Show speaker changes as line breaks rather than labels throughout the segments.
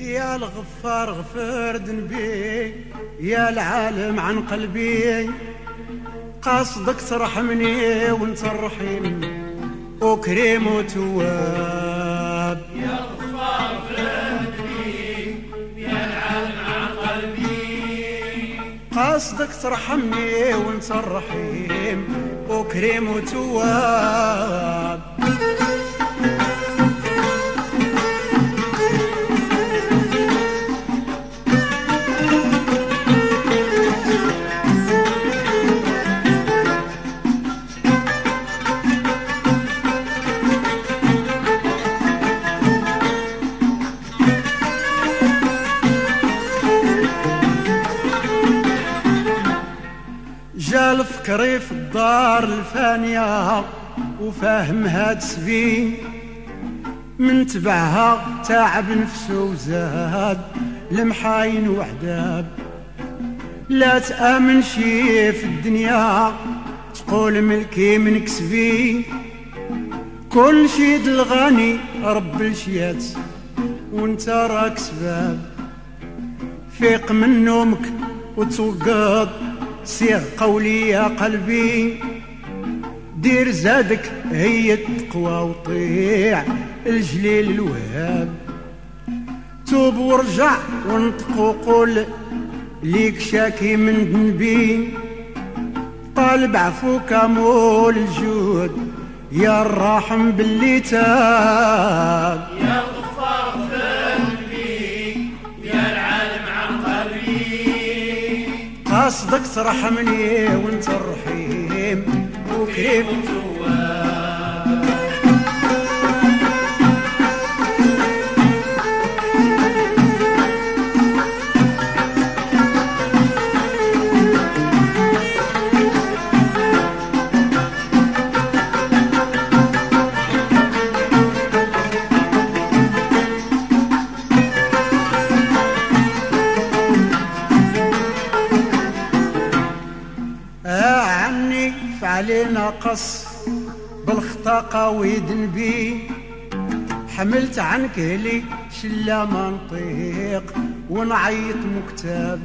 يا الغفار غفر ذنبي، يا العالم عن قلبي، قصدك ترحمني وانت الرحيم وكريم وتواب.
يا الغفار غفر ذنبي، يا العالم عن قلبي،
قصدك ترحمني وانت الرحيم وكريم وتواب. جال فكري في الدار الفانية وفاهم هاد سبين، من تبعها تعب نفسه وزاد لمحاين وعذاب. لا تآمن شي في الدنيا تقول ملكي من كسبي، كل شي دالغني رب الشيات وانت راك سباب. فيق من نومك وتوقظ سيغ قولي يا قلبي، دير زادك هي التقوى وطيع الجليل الوهاب. توب ورجع وانطق وقول ليك شاكي من ذنبي، طالب عفوك مول الجود يا الراحم باللي تاب.
يا الغفار غفر ذنبي، يا العالم عن قلبي،
قصدك ترحمني وانت الرحيم وكريم
وتواب.
عني فعلينا قص بالخطا قوي ذنبي، حملت عنك هلي شلا منطيق ونعيط مكتاب.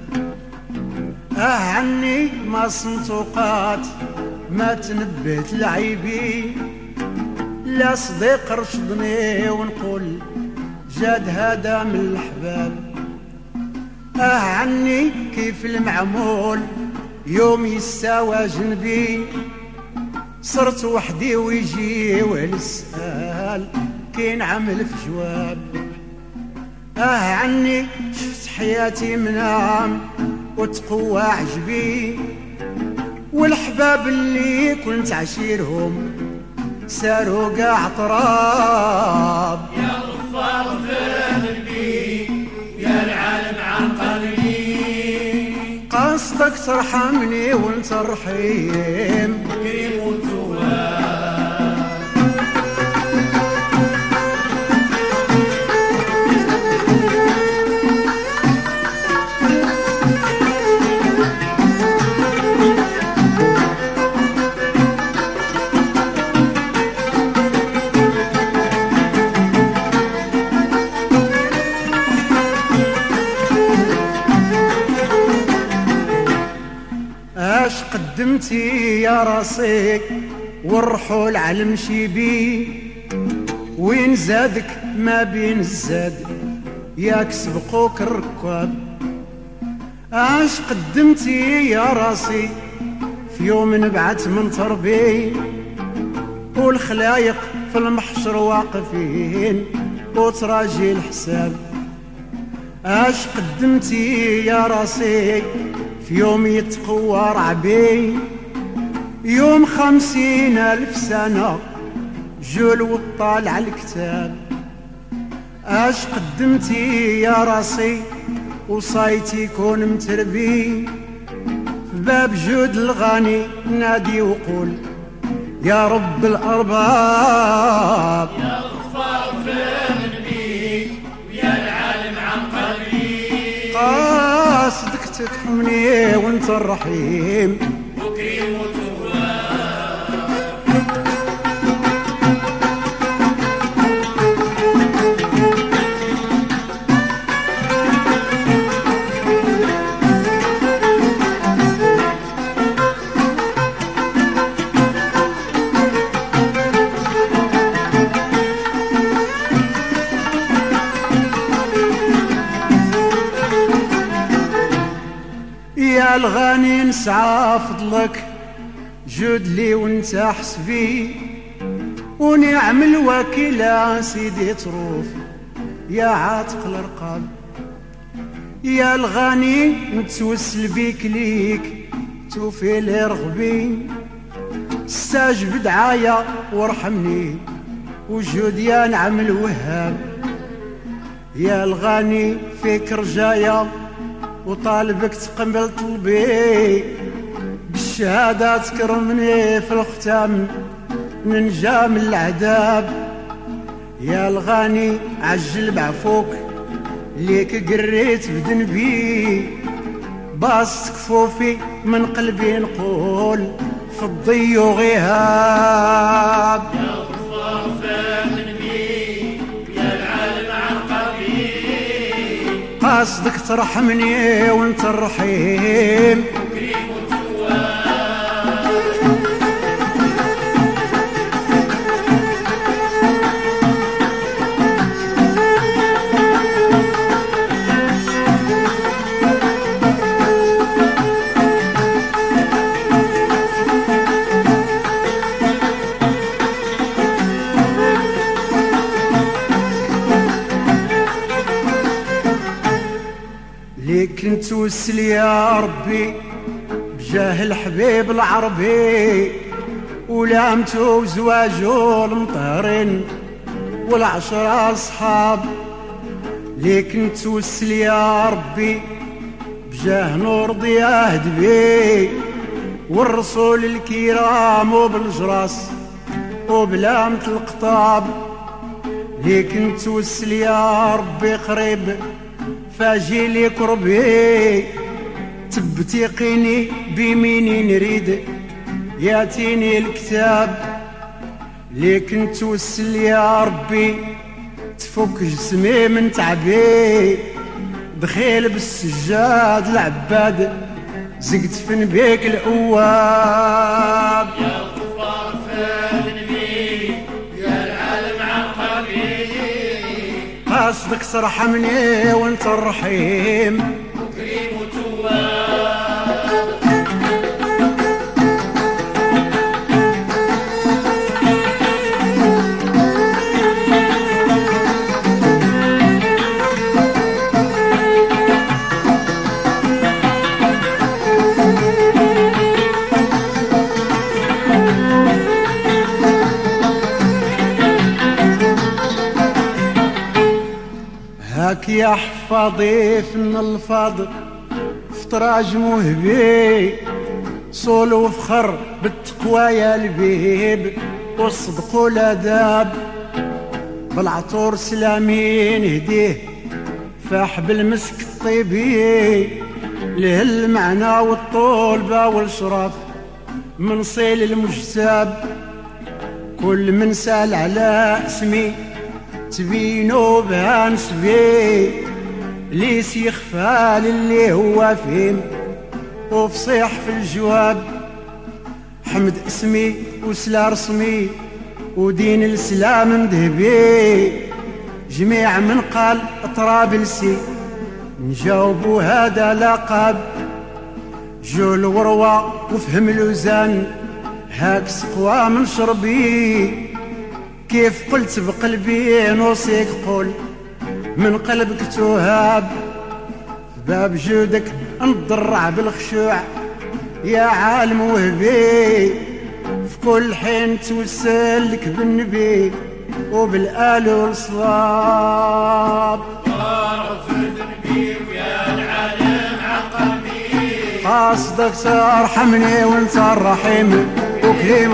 عني ما صنطوقات ما تنبهت لعيبي، لا صديق رشدني ونقول جاد هذا من الحباب. عني كيف المعمول يوم يستوى جنبي، صرت وحدي ويجي والسؤال كين عمل في جواب. عني شفت حياتي منام وتقوى عجبي، والحباب اللي كنت عشيرهم ساروا قاع تراب.
يا الغفار غفر ذنبي، يا العالم عن قلبي،
قصدك ترحمني وانت الرحيم
كريم وتواب.
اش قدمتي يا راسي والرحول على المشيبي، وين زادك ما بين الزاد ياك سبقوك الركاب. اش قدمتي يا راسي في يوم نبعت من تربي، والخلايق في المحشر واقفين وتراجي الحساب. اش قدمتي يا راسي في يوم يتقوى رعبي، يوم 50,000 سنة جول وطالع الكتاب. اش قدمتي يا راسي وصايتي كون متربي، في باب جود الغني نادي وقول يا رب الأرباب.
يا الغفار غفر ذنبي، يا العالم عن قلبي،
قاصدك تكحمني وانت الرحيم
وكريم وتواب.
يا الغني نسعى فضلك جود لي وانت حسبي ونعم الوكيل سيدي تروف يا عاتق الرقاب. يا الغني نتوسل بيك ليك توفي لي رغبي استجب دعايا وارحمني وجود يا نعم الوهاب. يا الغني فيك رجايا وطالبك تقبل طلبي بالشهادة تكرمني في الختام ننجا من العذاب. يا الغني عجل بعفوك ليك قريت بذنبي باس كفوفي من قلبي نقول في الضي وغيهاب.
يا غفار فاتني يا العالم عقبي
قصدك ترحمني وانت الرحيم
كريم وتواب.
ليك نتوسل يا ربي بجاه الحبيب العربي ولامتو وزواجو المطهرين والعشرة صحاب. ليك نتوسل يا ربي بجاه نور ضياه دبي والرسول الكرام وبالجراس وبلامة القطاب. ليك نتوسل يا ربي قريب فاجي لي قربي تبتيقيني بيميني نريد ياتيني الكتاب. ليك نتوسل يا ربي تفك جسمي من تعبي دخيل بالسجاد العباد زقت فن بيك الأواب.
يا غفار فاتني يا العالم عقبي
قصدك ترحمني وانت الرحيم
كريم وتواب.
هاك يا حفاظي فن الفضل فتراج مهبي صول وفخر بالتقوى يا البيب والصدق والاداب بالعطور سلامين هديه فاح بالمسك الطيبي له المعنى والطولبة والشرف من صيل المجتاب. كل من سال على اسمي تبينو بها نسبي ليس يخفى للي هو فين وفصيح في الجواب. حمد اسمي وسلا رسمي ودين الاسلام مذهبي جميع من قال طرابلسي نجاوبو هذا لقب. جو الوروى وفهم لوزان هاك سقوى من شربي كيف قلت بقلبي نوصيك قول من قلبك تهاب. باب جودك نضرع بالخشوع يا عالم وهبي في كل حين توسل لك بالنبي وبالآل والصواب.
يا العالم عقبي
قصدك ترحمني وانت الرحيم وكريم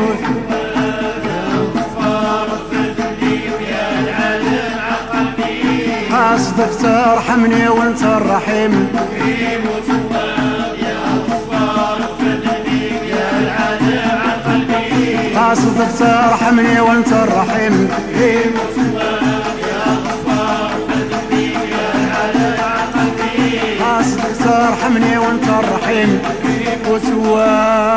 قصدك ترحمني وانت الرحيم
كريم وتواب. يا غفار فاتني يا العالم عقبي
قصدك ترحمني وانت الرحيم كريم
يا غفار فاتني يا العالم عقبي
قصدك ترحمني وانت الرحيم وتواب.